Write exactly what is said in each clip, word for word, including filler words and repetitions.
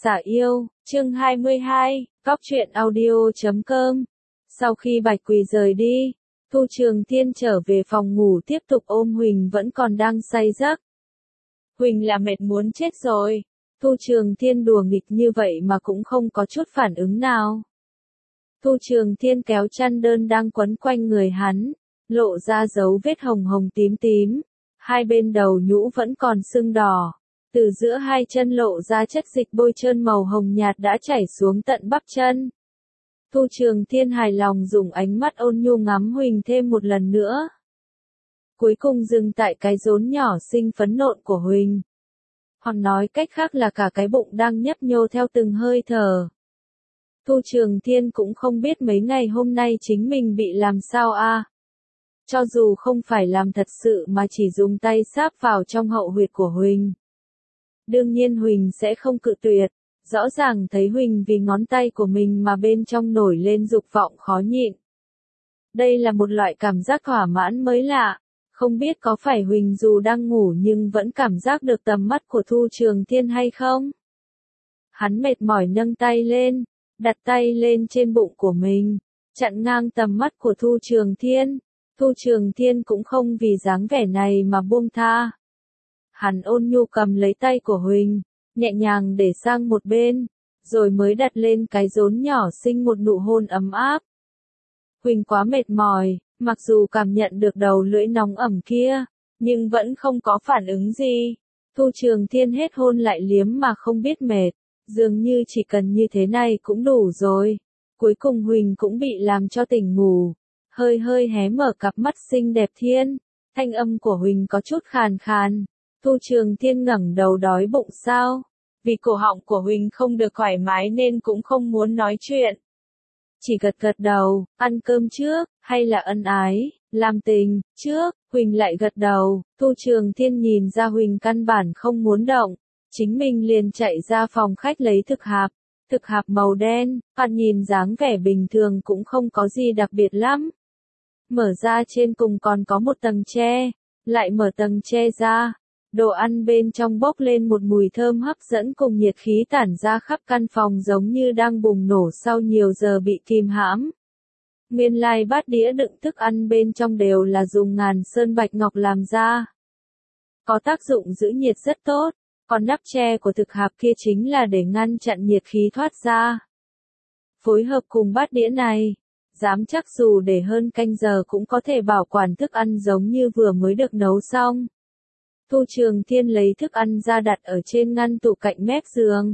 Xả yêu, chương hai mươi hai, góc truyện audio chấm com. Sau khi Bạch Quỳ rời đi, Thu Trường Thiên trở về phòng ngủ tiếp tục ôm Huỳnh vẫn còn đang say giấc. Huỳnh là mệt muốn chết rồi. Thu Trường Thiên đùa nghịch như vậy mà cũng không có chút phản ứng nào. Thu Trường Thiên kéo chăn đơn đang quấn quanh người hắn, lộ ra dấu vết hồng hồng tím tím, hai bên đầu nhũ vẫn còn sưng đỏ. Từ giữa hai chân lộ ra chất dịch bôi trơn màu hồng nhạt đã chảy xuống tận bắp chân. Thu Trường Thiên hài lòng dùng ánh mắt ôn nhu ngắm Huỳnh thêm một lần nữa. Cuối cùng dừng tại cái rốn nhỏ xinh phấn nộn của Huỳnh. Hoặc nói cách khác là cả cái bụng đang nhấp nhô theo từng hơi thở. Thu Trường Thiên cũng không biết mấy ngày hôm nay chính mình bị làm sao a. À. Cho dù không phải làm thật sự mà chỉ dùng tay sáp vào trong hậu huyệt của Huỳnh. Đương nhiên Huỳnh sẽ không cự tuyệt, rõ ràng thấy Huỳnh vì ngón tay của mình mà bên trong nổi lên dục vọng khó nhịn. Đây là một loại cảm giác thỏa mãn mới lạ, không biết có phải Huỳnh dù đang ngủ nhưng vẫn cảm giác được tầm mắt của Thu Trường Thiên hay không? Hắn mệt mỏi nâng tay lên, đặt tay lên trên bụng của mình, chặn ngang tầm mắt của Thu Trường Thiên. Thu Trường Thiên cũng không vì dáng vẻ này mà buông tha. Hắn ôn nhu cầm lấy tay của Huỳnh, nhẹ nhàng để sang một bên, rồi mới đặt lên cái rốn nhỏ xinh một nụ hôn ấm áp. Huỳnh quá mệt mỏi, mặc dù cảm nhận được đầu lưỡi nóng ẩm kia, nhưng vẫn không có phản ứng gì. Thu Trường Thiên hết hôn lại liếm mà không biết mệt, dường như chỉ cần như thế này cũng đủ rồi. Cuối cùng Huỳnh cũng bị làm cho tỉnh ngủ, hơi hơi hé mở cặp mắt xinh đẹp thiên, thanh âm của Huỳnh có chút khàn khàn. Thu Trường Thiên ngẩng đầu đói bụng sao? Vì cổ họng của Huỳnh không được thoải mái nên cũng không muốn nói chuyện. Chỉ gật gật đầu, ăn cơm trước, hay là ân ái, làm tình, trước, Huỳnh lại gật đầu. Thu Trường Thiên nhìn ra Huỳnh căn bản không muốn động, chính mình liền chạy ra phòng khách lấy thực hạp. Thực hạp màu đen, ăn nhìn dáng vẻ bình thường cũng không có gì đặc biệt lắm. Mở ra trên cùng còn có một tầng tre, lại mở tầng tre ra. Đồ ăn bên trong bốc lên một mùi thơm hấp dẫn cùng nhiệt khí tản ra khắp căn phòng giống như đang bùng nổ sau nhiều giờ bị kìm hãm. Nguyên lai bát đĩa đựng thức ăn bên trong đều là dùng ngàn sơn bạch ngọc làm ra. Có tác dụng giữ nhiệt rất tốt, còn nắp tre của thực hạp kia chính là để ngăn chặn nhiệt khí thoát ra. Phối hợp cùng bát đĩa này, dám chắc dù để hơn canh giờ cũng có thể bảo quản thức ăn giống như vừa mới được nấu xong. Thu Trường Thiên lấy thức ăn ra đặt ở trên ngăn tủ cạnh mép giường.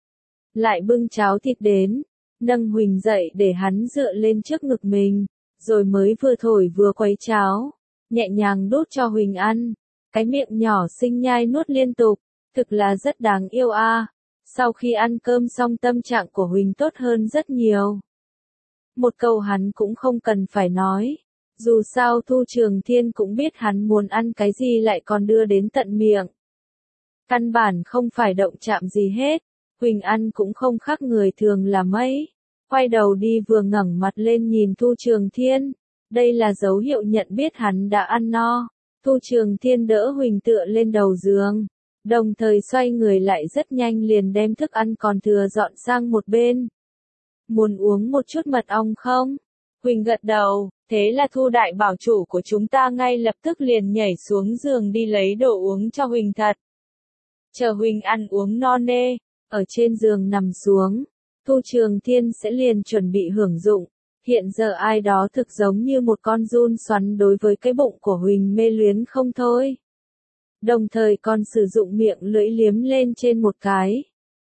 Lại bưng cháo thịt đến, nâng Huỳnh dậy để hắn dựa lên trước ngực mình, rồi mới vừa thổi vừa quấy cháo, nhẹ nhàng đút cho Huỳnh ăn. Cái miệng nhỏ xinh nhai nuốt liên tục, thực là rất đáng yêu a. À. Sau khi ăn cơm xong tâm trạng của Huỳnh tốt hơn rất nhiều. Một câu hắn cũng không cần phải nói. Dù sao Thu Trường Thiên cũng biết hắn muốn ăn cái gì lại còn đưa đến tận miệng. Căn bản không phải động chạm gì hết, Huỳnh ăn cũng không khác người thường là mấy. Quay đầu đi vừa ngẩng mặt lên nhìn Thu Trường Thiên, đây là dấu hiệu nhận biết hắn đã ăn no. Thu Trường Thiên đỡ Huỳnh tựa lên đầu giường, đồng thời xoay người lại rất nhanh liền đem thức ăn còn thừa dọn sang một bên. Muốn uống một chút mật ong không? Huỳnh gật đầu, thế là Thu đại bảo chủ của chúng ta ngay lập tức liền nhảy xuống giường đi lấy đồ uống cho Huỳnh thật. Chờ Huỳnh ăn uống no nê, ở trên giường nằm xuống, Thu Trường Thiên sẽ liền chuẩn bị hưởng dụng. Hiện giờ ai đó thực giống như một con giun xoắn đối với cái bụng của Huỳnh mê luyến không thôi. Đồng thời còn sử dụng miệng lưỡi liếm lên trên một cái.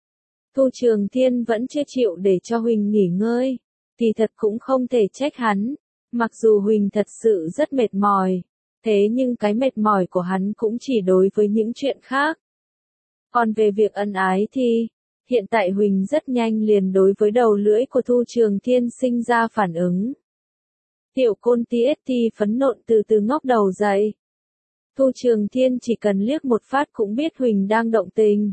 Thu Trường Thiên vẫn chưa chịu để cho Huỳnh nghỉ ngơi. Thì thật cũng không thể trách hắn, mặc dù Huỳnh thật sự rất mệt mỏi, thế nhưng cái mệt mỏi của hắn cũng chỉ đối với những chuyện khác. Còn về việc ân ái thì, hiện tại Huỳnh rất nhanh liền đối với đầu lưỡi của Thu Trường Thiên sinh ra phản ứng. Tiểu côn tí ết ti phấn nộn từ từ ngóc đầu dậy. Thu Trường Thiên chỉ cần liếc một phát cũng biết Huỳnh đang động tình.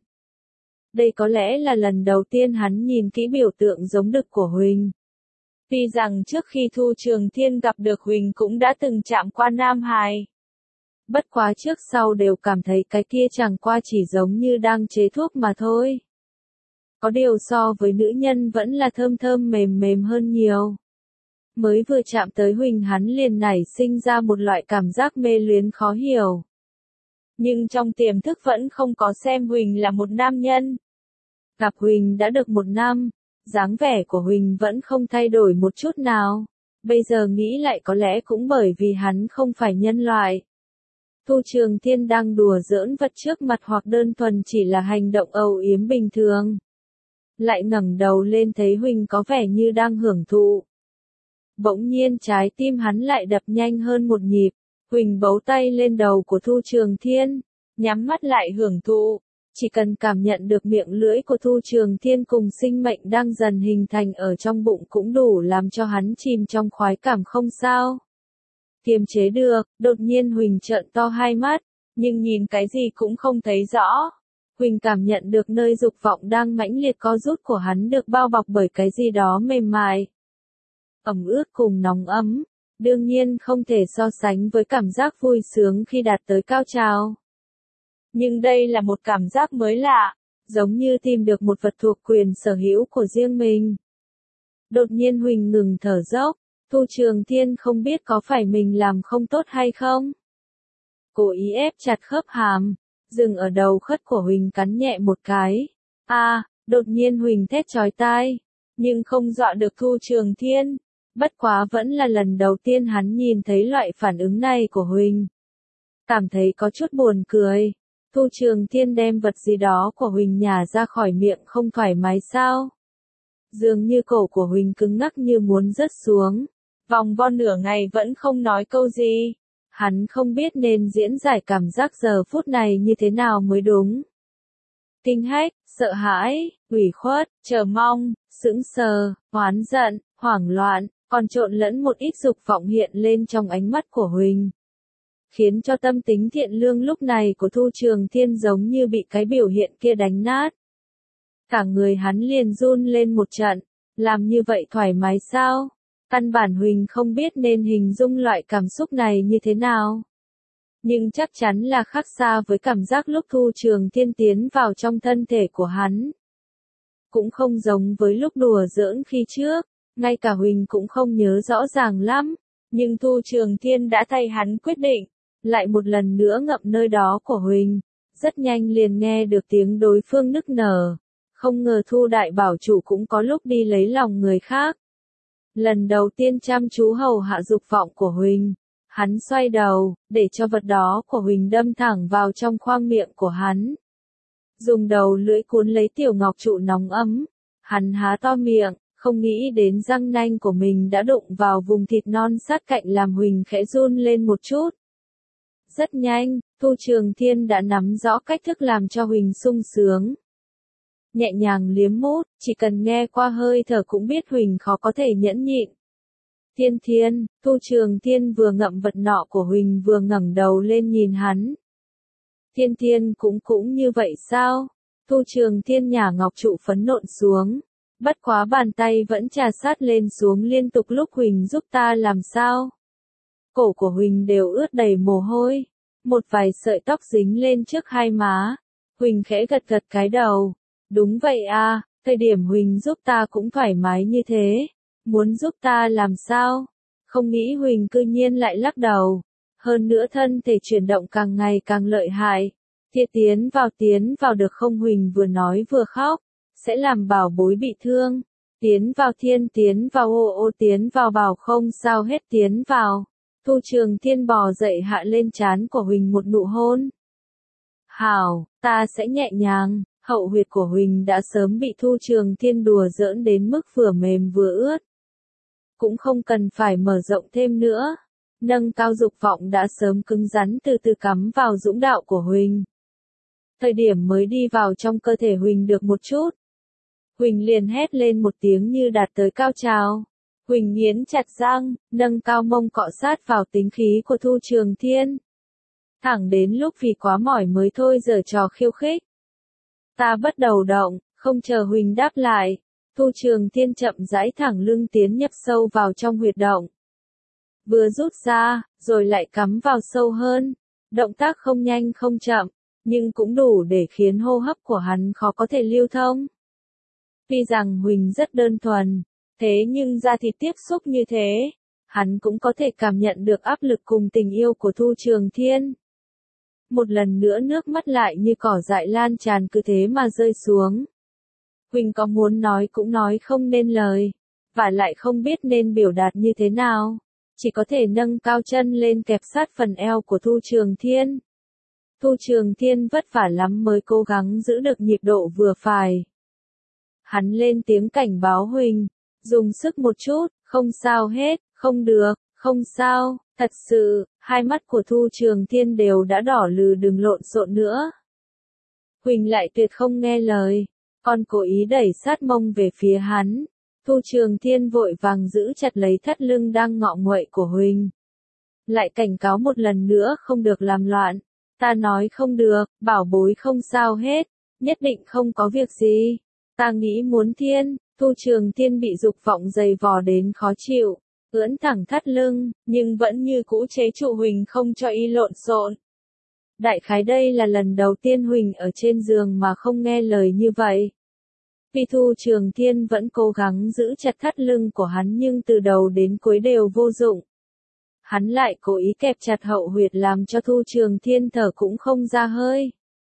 Đây có lẽ là lần đầu tiên hắn nhìn kỹ biểu tượng giống đực của Huỳnh. Tuy rằng trước khi Thu Trường Thiên gặp được Huỳnh cũng đã từng chạm qua nam hài. Bất quá trước sau đều cảm thấy cái kia chẳng qua chỉ giống như đang chế thuốc mà thôi. Có điều so với nữ nhân vẫn là thơm thơm mềm mềm hơn nhiều. Mới vừa chạm tới Huỳnh hắn liền nảy sinh ra một loại cảm giác mê luyến khó hiểu. Nhưng trong tiềm thức vẫn không có xem Huỳnh là một nam nhân. Gặp Huỳnh đã được một năm, dáng vẻ của Huỳnh vẫn không thay đổi một chút nào. Bây giờ nghĩ lại có lẽ cũng bởi vì hắn không phải nhân loại. Thu Trường Thiên đang đùa giỡn vật trước mặt hoặc đơn thuần chỉ là hành động âu yếm bình thường. Lại ngẩng đầu lên thấy Huỳnh có vẻ như đang hưởng thụ. Bỗng nhiên trái tim hắn lại đập nhanh hơn một nhịp. Huỳnh bấu tay lên đầu của Thu Trường Thiên, nhắm mắt lại hưởng thụ. Chỉ cần cảm nhận được miệng lưỡi của Thu Trường Thiên cùng sinh mệnh đang dần hình thành ở trong bụng cũng đủ làm cho hắn chìm trong khoái cảm không sao. Kiềm chế được, đột nhiên Huỳnh trợn to hai mắt, nhưng nhìn cái gì cũng không thấy rõ. Huỳnh cảm nhận được nơi dục vọng đang mãnh liệt co rút của hắn được bao bọc bởi cái gì đó mềm mại. Ẩm ướt cùng nóng ấm, đương nhiên không thể so sánh với cảm giác vui sướng khi đạt tới cao trào. Nhưng đây là một cảm giác mới lạ, giống như tìm được một vật thuộc quyền sở hữu của riêng mình. Đột nhiên Huỳnh ngừng thở dốc, Thu Trường Thiên không biết có phải mình làm không tốt hay không. Cố ý ép chặt khớp hàm, dừng ở đầu khất của Huỳnh cắn nhẹ một cái. A, à, đột nhiên Huỳnh thét chói tai, nhưng không dọa được Thu Trường Thiên. Bất quá vẫn là lần đầu tiên hắn nhìn thấy loại phản ứng này của Huỳnh. Cảm thấy có chút buồn cười. Thu Trường Thiên đem vật gì đó của Huỳnh nhả ra khỏi miệng không thoải mái sao? Dường như cổ của Huỳnh cứng ngắc như muốn rớt xuống. Vòng vo nửa ngày vẫn không nói câu gì. Hắn không biết nên diễn giải cảm giác giờ phút này như thế nào mới đúng. Kinh hách, sợ hãi, ủy khuất, chờ mong, sững sờ, oán giận, hoảng loạn, còn trộn lẫn một ít dục vọng hiện lên trong ánh mắt của Huỳnh. Khiến cho tâm tính thiện lương lúc này của Thu Trường Thiên giống như bị cái biểu hiện kia đánh nát. Cả người hắn liền run lên một trận, làm như vậy thoải mái sao? Căn bản Huỳnh không biết nên hình dung loại cảm xúc này như thế nào. Nhưng chắc chắn là khác xa với cảm giác lúc Thu Trường Thiên tiến vào trong thân thể của hắn. Cũng không giống với lúc đùa giỡn khi trước, ngay cả Huỳnh cũng không nhớ rõ ràng lắm. Nhưng Thu Trường Thiên đã thay hắn quyết định, lại một lần nữa ngậm nơi đó của Huỳnh. Rất nhanh liền nghe được tiếng đối phương nức nở. Không ngờ Thu Đại Bảo Chủ cũng có lúc đi lấy lòng người khác. Lần đầu tiên chăm chú hầu hạ dục vọng của Huỳnh, hắn xoay đầu, để cho vật đó của Huỳnh đâm thẳng vào trong khoang miệng của hắn. Dùng đầu lưỡi cuốn lấy tiểu ngọc trụ nóng ấm, hắn há to miệng, không nghĩ đến răng nanh của mình đã đụng vào vùng thịt non sát cạnh làm Huỳnh khẽ run lên một chút. Rất nhanh, Thu Trường Thiên đã nắm rõ cách thức làm cho Huỳnh sung sướng. Nhẹ nhàng liếm mút, chỉ cần nghe qua hơi thở cũng biết Huỳnh khó có thể nhẫn nhịn. Thiên Thiên, Thu Trường Thiên vừa ngậm vật nọ của Huỳnh vừa ngẩng đầu lên nhìn hắn. Thiên Thiên cũng cũng như vậy sao? Thu Trường Thiên nhả ngọc trụ phấn nộn xuống. Bất quá bàn tay vẫn trà sát lên xuống liên tục lúc Huỳnh giúp ta làm sao? Cổ của Huỳnh đều ướt đầy mồ hôi. Một vài sợi tóc dính lên trước hai má. Huỳnh khẽ gật gật cái đầu. Đúng vậy à, thời điểm Huỳnh giúp ta cũng thoải mái như thế. Muốn giúp ta làm sao? Không nghĩ Huỳnh cư nhiên lại lắc đầu. Hơn nữa thân thể chuyển động càng ngày càng lợi hại. Thiệt tiến vào tiến vào được không? Huỳnh vừa nói vừa khóc. Sẽ làm bảo bối bị thương. Tiến vào Thiên tiến vào ô ô tiến vào bảo không sao hết tiến vào. Thu Trường Thiên bò dậy hạ lên trán của Huỳnh một nụ hôn. Hảo, ta sẽ nhẹ nhàng. Hậu huyệt của Huỳnh đã sớm bị Thu Trường Thiên đùa giỡn đến mức vừa mềm vừa ướt. Cũng không cần phải mở rộng thêm nữa. Nâng cao dục vọng đã sớm cứng rắn từ từ cắm vào dũng đạo của Huỳnh. Thời điểm mới đi vào trong cơ thể Huỳnh được một chút. Huỳnh liền hét lên một tiếng như đạt tới cao trào. Huỳnh nghiến chặt răng, nâng cao mông cọ sát vào tính khí của Thu Trường Thiên. Thẳng đến lúc vì quá mỏi mới thôi giở trò khiêu khích. Ta bắt đầu động, không chờ Huỳnh đáp lại. Thu Trường Thiên chậm rãi thẳng lưng tiến nhập sâu vào trong huyệt động. Vừa rút ra, rồi lại cắm vào sâu hơn. Động tác không nhanh không chậm, nhưng cũng đủ để khiến hô hấp của hắn khó có thể lưu thông. Tuy rằng Huỳnh rất đơn thuần, thế nhưng da thịt tiếp xúc như thế, hắn cũng có thể cảm nhận được áp lực cùng tình yêu của Thu Trường Thiên. Một lần nữa nước mắt lại như cỏ dại lan tràn cứ thế mà rơi xuống. Huỳnh có muốn nói cũng nói không nên lời, và lại không biết nên biểu đạt như thế nào, chỉ có thể nâng cao chân lên kẹp sát phần eo của Thu Trường Thiên. Thu Trường Thiên vất vả lắm mới cố gắng giữ được nhịp độ vừa phải. Hắn lên tiếng cảnh báo Huỳnh, dùng sức một chút, không sao hết, không được, không sao, thật sự, hai mắt của Thu Trường Thiên đều đã đỏ lừ, đừng lộn xộn nữa. Huỳnh lại tuyệt không nghe lời, còn cố ý đẩy sát mông về phía hắn. Thu Trường Thiên vội vàng giữ chặt lấy thắt lưng đang ngọ nguậy của Huỳnh. Lại cảnh cáo một lần nữa không được làm loạn. Ta nói không được, bảo bối không sao hết, nhất định không có việc gì. Ta nghĩ muốn Thiên. Thu Trường Thiên bị dục vọng dày vò đến khó chịu, ưỡn thẳng thắt lưng, nhưng vẫn như cũ chế trụ Huỳnh không cho y lộn xộn. Đại khái đây là lần đầu tiên Huỳnh ở trên giường mà không nghe lời như vậy. Vì Thu Trường Thiên vẫn cố gắng giữ chặt thắt lưng của hắn nhưng từ đầu đến cuối đều vô dụng. Hắn lại cố ý kẹp chặt hậu huyệt làm cho Thu Trường Thiên thở cũng không ra hơi.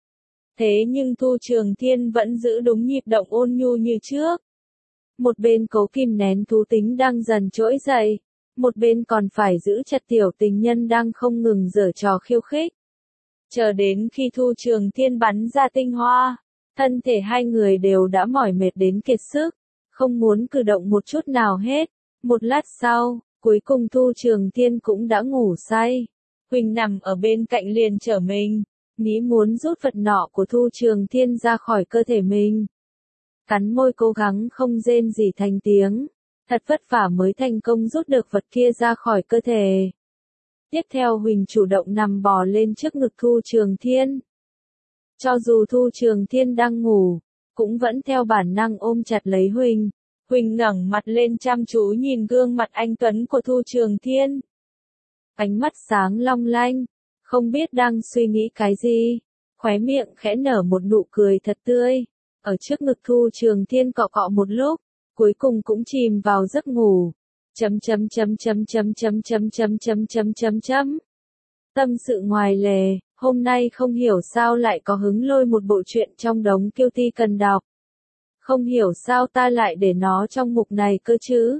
Thế nhưng Thu Trường Thiên vẫn giữ đúng nhịp động ôn nhu như trước. Một bên cố kìm nén thú tính đang dần trỗi dậy, một bên còn phải giữ chặt tiểu tình nhân đang không ngừng giở trò khiêu khích. Chờ đến khi Thu Trường Thiên bắn ra tinh hoa, thân thể hai người đều đã mỏi mệt đến kiệt sức, không muốn cử động một chút nào hết. Một lát sau, cuối cùng Thu Trường Thiên cũng đã ngủ say. Huỳnh nằm ở bên cạnh liền trở mình, nghĩ muốn rút vật nọ của Thu Trường Thiên ra khỏi cơ thể mình. Cắn môi cố gắng không rên rỉ thành tiếng, thật vất vả mới thành công rút được vật kia ra khỏi cơ thể. Tiếp theo Huỳnh chủ động nằm bò lên trước ngực Thu Trường Thiên. Cho dù Thu Trường Thiên đang ngủ, cũng vẫn theo bản năng ôm chặt lấy Huỳnh. Huỳnh ngẩng mặt lên chăm chú nhìn gương mặt anh tuấn của Thu Trường Thiên. Ánh mắt sáng long lanh, không biết đang suy nghĩ cái gì, khóe miệng khẽ nở một nụ cười thật tươi. Ở trước ngực Thu Trường Thiên cọ cọ một lúc, cuối cùng cũng chìm vào giấc ngủ. Chấm chấm chấm chấm chấm chấm chấm chấm chấm chấm chấm chấm. Tâm sự ngoài lề, hôm nay không hiểu sao lại có hứng lôi một bộ truyện trong đống kiêu ti cần đọc. Không hiểu sao ta lại để nó trong mục này cơ chứ.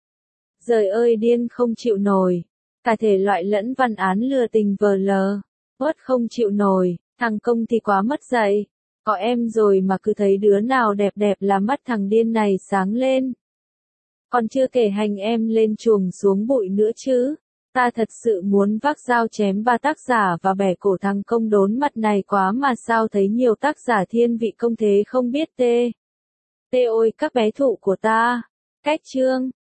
Giời ơi điên không chịu nổi. Cả thể loại lẫn văn án lừa tình vờ lờ. Uất không chịu nổi, thằng công thì quá mất dạy. Có em rồi mà cứ thấy đứa nào đẹp đẹp là mắt thằng điên này sáng lên. Còn chưa kể hành em lên chuồng xuống bụi nữa chứ. Ta thật sự muốn vác dao chém ba tác giả và bẻ cổ thằng công đốn mặt này quá mà sao thấy nhiều tác giả thiên vị công thế không biết tê. Tê ôi các bé thụ của ta. Cách chương.